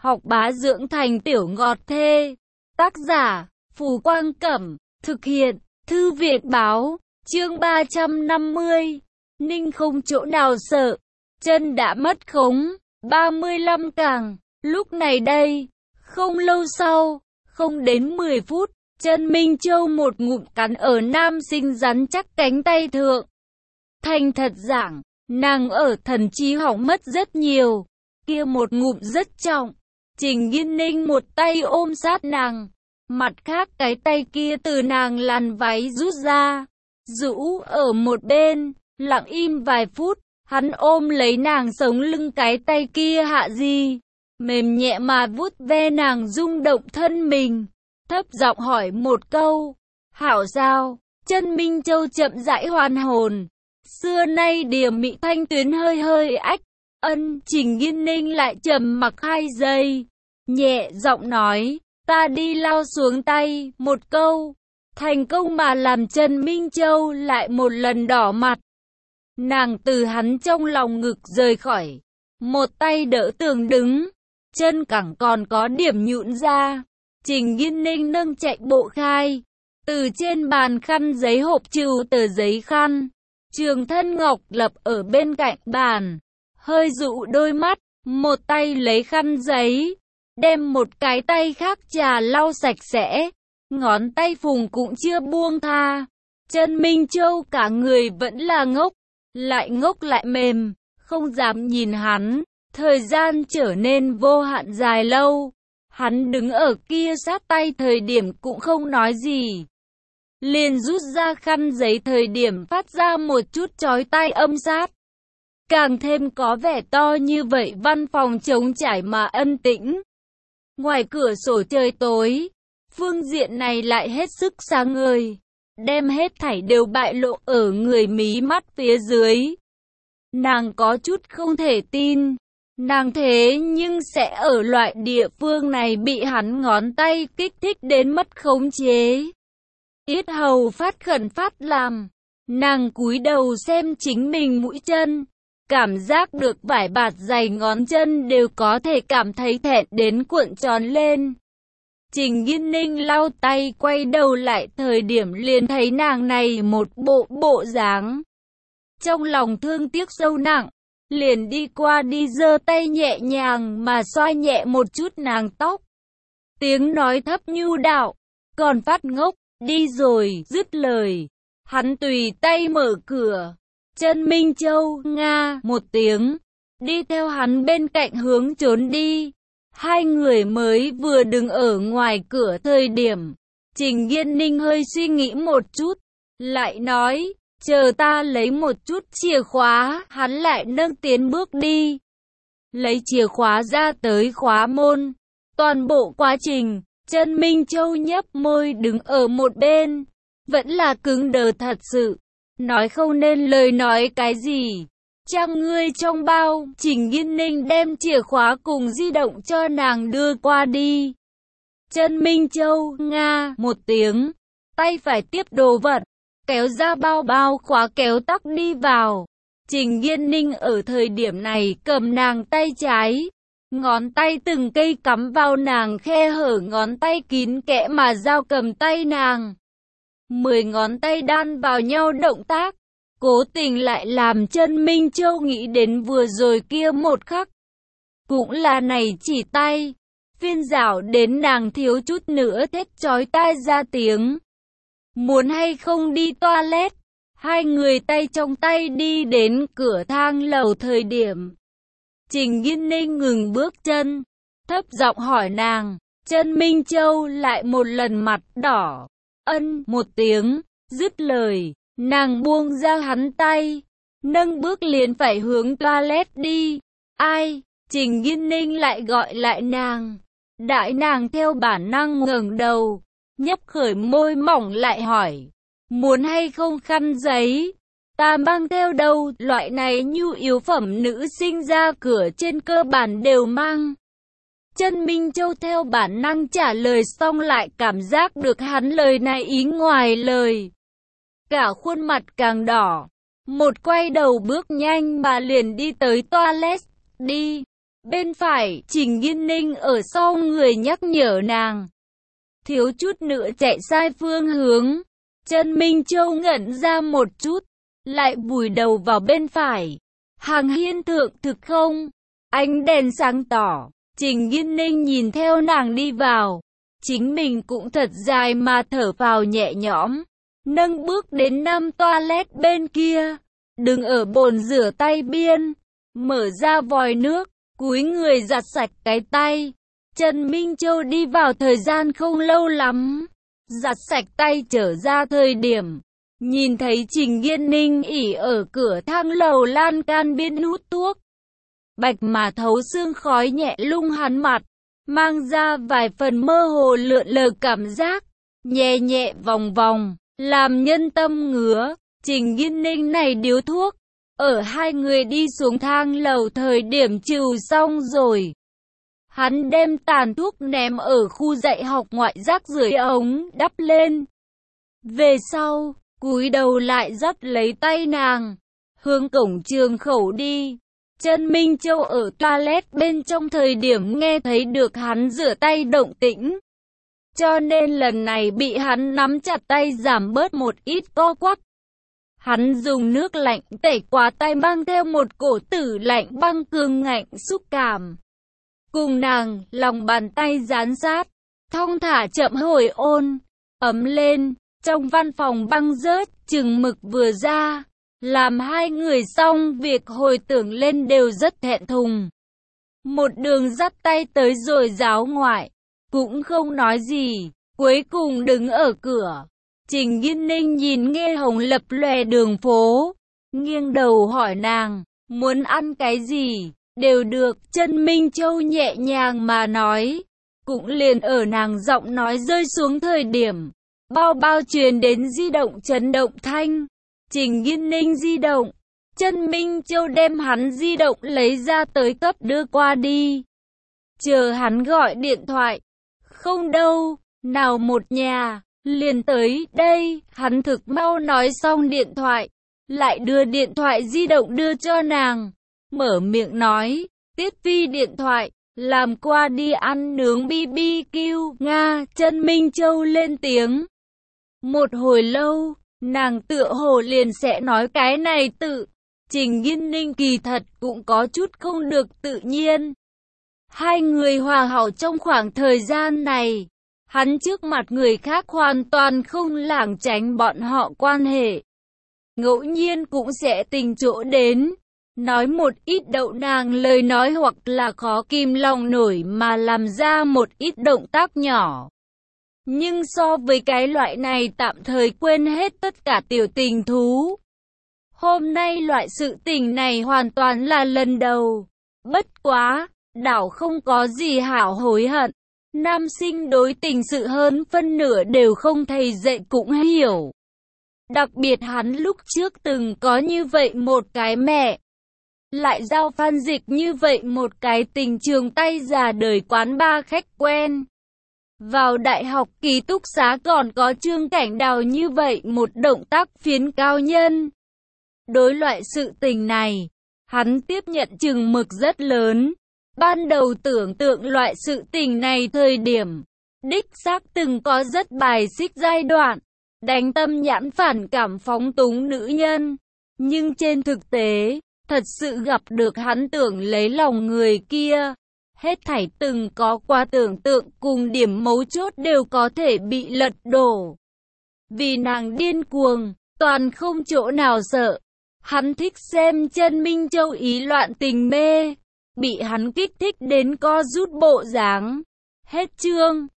học bá dưỡng thành tiểu ngọt thê. Tác giả, Phù Quang Cẩm, thực hiện, Thư viện Báo, chương 350. Ninh không chỗ nào sợ, chân đã mất khống. 35 càng, lúc này đây, không lâu sau, không đến 10 phút, chân Minh Châu một ngụm cắn ở nam sinh rắn chắc cánh tay thượng. Thành thật giảng, nàng ở thần trí hỏng mất rất nhiều, kia một ngụm rất trọng. Trình Nghiên Ninh một tay ôm sát nàng, mặt khác cái tay kia từ nàng làn váy rút ra, rũ ở một bên, lặng im vài phút, hắn ôm lấy nàng sống lưng cái tay kia hạ gì, mềm nhẹ mà vuốt ve nàng rung động thân mình, thấp giọng hỏi một câu, hảo sao? Chân Minh Châu chậm rãi hoàn hồn, xưa nay điềm mị thanh tuyến hơi hơi ách, Trình Nghiên Ninh lại trầm mặc 2 giây, nhẹ giọng nói, ta đi lao xuống tay, một câu, thành công mà làm Trần Minh Châu lại một lần đỏ mặt. Nàng từ hắn trong lòng ngực rời khỏi, một tay đỡ tường đứng, chân cẳng còn có điểm nhũn ra. Trình Nghiên Ninh nâng chạy bộ khai, từ trên bàn khăn giấy hộp trừ tờ giấy khăn, Trường Thân Ngọc Lập ở bên cạnh bàn, hơi dụ đôi mắt, một tay lấy khăn giấy, đem một cái tay khác trà lau sạch sẽ, ngón tay phùng cũng chưa buông tha. Trần Minh Châu cả người vẫn là ngốc lại mềm, không dám nhìn hắn. Thời gian trở nên vô hạn dài lâu, hắn đứng ở kia sát tay thời điểm cũng không nói gì. Liền rút ra khăn giấy thời điểm phát ra một chút chói tai âm sát. Càng thêm có vẻ to như vậy văn phòng trống trải mà ân tĩnh. Ngoài cửa sổ trời tối, phương diện này lại hết sức sáng ngời, đem hết thảy đều bại lộ ở người mí mắt phía dưới. Nàng có chút không thể tin, nàng thế nhưng sẽ ở loại địa phương này bị hắn ngón tay kích thích đến mất khống chế. Yết hầu phát khẩn phát làm, nàng cúi đầu xem chính mình mũi chân, cảm giác được vải bạt dày ngón chân đều có thể cảm thấy thẹn đến cuộn tròn lên. Trình Nghiên Ninh lau tay quay đầu lại thời điểm liền thấy nàng này một bộ dáng. Trong lòng thương tiếc sâu nặng, liền đi qua đi giơ tay nhẹ nhàng mà xoa nhẹ một chút nàng tóc. Tiếng nói thấp nhu đạo, còn phát ngốc, đi rồi, dứt lời. Hắn tùy tay mở cửa. Trần Minh Châu, nga, một tiếng, đi theo hắn bên cạnh hướng trốn đi. Hai người mới vừa đứng ở ngoài cửa thời điểm, Trình Nghiên Ninh hơi suy nghĩ một chút, lại nói, chờ ta lấy một chút chìa khóa, hắn lại nâng tiến bước đi. Lấy chìa khóa ra tới khóa môn, toàn bộ quá trình, Trần Minh Châu nhấp môi đứng ở một bên, vẫn là cứng đờ thật sự, nói không nên lời nói cái gì. Trang ngươi trong bao, Trình Nghiên Ninh đem chìa khóa cùng di động cho nàng đưa qua đi. Trần Minh Châu, nga, một tiếng, tay phải tiếp đồ vật, kéo ra bao khóa kéo tắc đi vào. Trình Nghiên Ninh ở thời điểm này cầm nàng tay trái, ngón tay từng cây cắm vào nàng khe hở ngón tay kín kẽ mà dao cầm tay nàng. 10 ngón tay đan vào nhau động tác, cố tình lại làm Trần Minh Châu nghĩ đến vừa rồi kia một khắc. Cũng là này chỉ tay, phiên dảo đến nàng thiếu chút nữa thét chói tai ra tiếng. Muốn hay không đi toilet? Hai người tay trong tay đi đến cửa thang lầu thời điểm. Trình Nghiên Ninh ngừng bước chân, thấp giọng hỏi nàng. Trần Minh Châu lại một lần mặt đỏ. Một tiếng, dứt lời, nàng buông ra hắn tay, nâng bước liền phải hướng toilet đi. Ai? Trình Nghiên Ninh lại gọi lại nàng. Đại nàng theo bản năng ngẩng đầu, nhấp khởi môi mỏng lại hỏi, muốn hay không khăn giấy? Ta mang theo đâu, loại này nhu yếu phẩm nữ sinh ra cửa trên cơ bản đều mang. Trần Minh Châu theo bản năng trả lời xong lại cảm giác được hắn lời này ý ngoài lời. Cả khuôn mặt càng đỏ, một quay đầu bước nhanh mà liền đi tới toilet, đi. Bên phải, Trình Nghiên Ninh ở sau người nhắc nhở nàng. Thiếu chút nữa chạy sai phương hướng. Trần Minh Châu ngẩn ra một chút, lại vùi đầu vào bên phải. Hàng hiên thượng thực không? Ánh đèn sáng tỏ. Trình Nghiên Ninh nhìn theo nàng đi vào. Chính mình cũng thật dài mà thở phào nhẹ nhõm. Nâng bước đến 5 toilet bên kia. Đứng ở bồn rửa tay biên. Mở ra vòi nước. Cúi người giặt sạch cái tay. Trần Minh Châu đi vào thời gian không lâu lắm. Giặt sạch tay trở ra thời điểm. Nhìn thấy Trình Nghiên Ninh ỉ ở cửa thang lầu lan can biên hút thuốc. Bạch mà thấu xương khói nhẹ lung hắn mặt. Mang ra vài phần mơ hồ lượn lờ cảm giác. Nhẹ nhẹ vòng vòng. Làm nhân tâm ngứa. Trình Nghiên Ninh này điếu thuốc. Ở hai người đi xuống thang lầu thời điểm trừ xong rồi. Hắn đem tàn thuốc ném ở khu dạy học ngoại rác rưởi ống đắp lên. Về sau, cúi đầu lại dắt lấy tay nàng, hướng cổng trường khẩu đi. Trần Minh Châu ở toilet bên trong thời điểm nghe thấy được hắn rửa tay động tĩnh. Cho nên lần này bị hắn nắm chặt tay giảm bớt một ít co quắp. Hắn dùng nước lạnh tẩy qua tay mang theo một cổ tử lạnh băng cường ngạnh xúc cảm. Cùng nàng, lòng bàn tay dán sát, thong thả chậm hồi ôn, ấm lên, trong văn phòng băng rớt, chừng mực vừa ra, làm hai người xong việc hồi tưởng lên đều rất thẹn thùng. Một đường dắt tay tới rồi giáo ngoại, cũng không nói gì, cuối cùng đứng ở cửa. Trình Nghiên Ninh nhìn Nghe Hồng lập lòe đường phố, nghiêng đầu hỏi nàng, muốn ăn cái gì? Đều được, Trần Minh Châu nhẹ nhàng mà nói. Cũng liền ở nàng giọng nói rơi xuống thời điểm. Bao bao truyền đến di động chấn động thanh. Trình Nghiên Ninh di động. Trần Minh Châu đem hắn di động lấy ra tới cấp đưa qua đi. Chờ hắn gọi điện thoại. Không đâu, nào một nhà, liền tới đây. Hắn thực mau nói xong điện thoại. Lại đưa điện thoại di động đưa cho nàng. Mở miệng nói, Tiết Phi điện thoại, làm qua đi ăn nướng BBQ, Nga, Trần Minh Châu lên tiếng. Một hồi lâu, nàng tựa hồ liền sẽ nói cái này tự. Trình Nghiên Ninh kỳ thật cũng có chút không được tự nhiên. Hai người hòa hảo trong khoảng thời gian này. Hắn trước mặt người khác hoàn toàn không lảng tránh bọn họ quan hệ. Ngẫu nhiên cũng sẽ tình chỗ đến. Nói một ít đậu nàng lời nói hoặc là khó kìm lòng nổi mà làm ra một ít động tác nhỏ. Nhưng so với cái loại này tạm thời quên hết tất cả tiểu tình thú. Hôm nay loại sự tình này hoàn toàn là lần đầu. Bất quá, đảo không có gì hảo hối hận. Nam sinh đối tình sự hơn phân nửa đều không thầy dạy cũng hiểu. Đặc biệt hắn lúc trước từng có như vậy một cái mẹ. Lại giao Phan Dịch như vậy một cái tình trường tay già đời quán ba khách quen. Vào đại học ký túc xá còn có Trương Cảnh Đào như vậy một động tác phiến cao nhân. Đối loại sự tình này, hắn tiếp nhận chừng mực rất lớn. Ban đầu tưởng tượng loại sự tình này thời điểm, đích xác từng có rất bài xích giai đoạn, đánh tâm nhãn phản cảm phóng túng nữ nhân. Nhưng trên thực tế, thật sự gặp được hắn tưởng lấy lòng người kia. Hết thảy từng có qua tưởng tượng cùng điểm mấu chốt đều có thể bị lật đổ. Vì nàng điên cuồng, toàn không chỗ nào sợ. Hắn thích xem Trần Minh Châu ý loạn tình mê. Bị hắn kích thích đến co rút bộ dáng. Hết chương.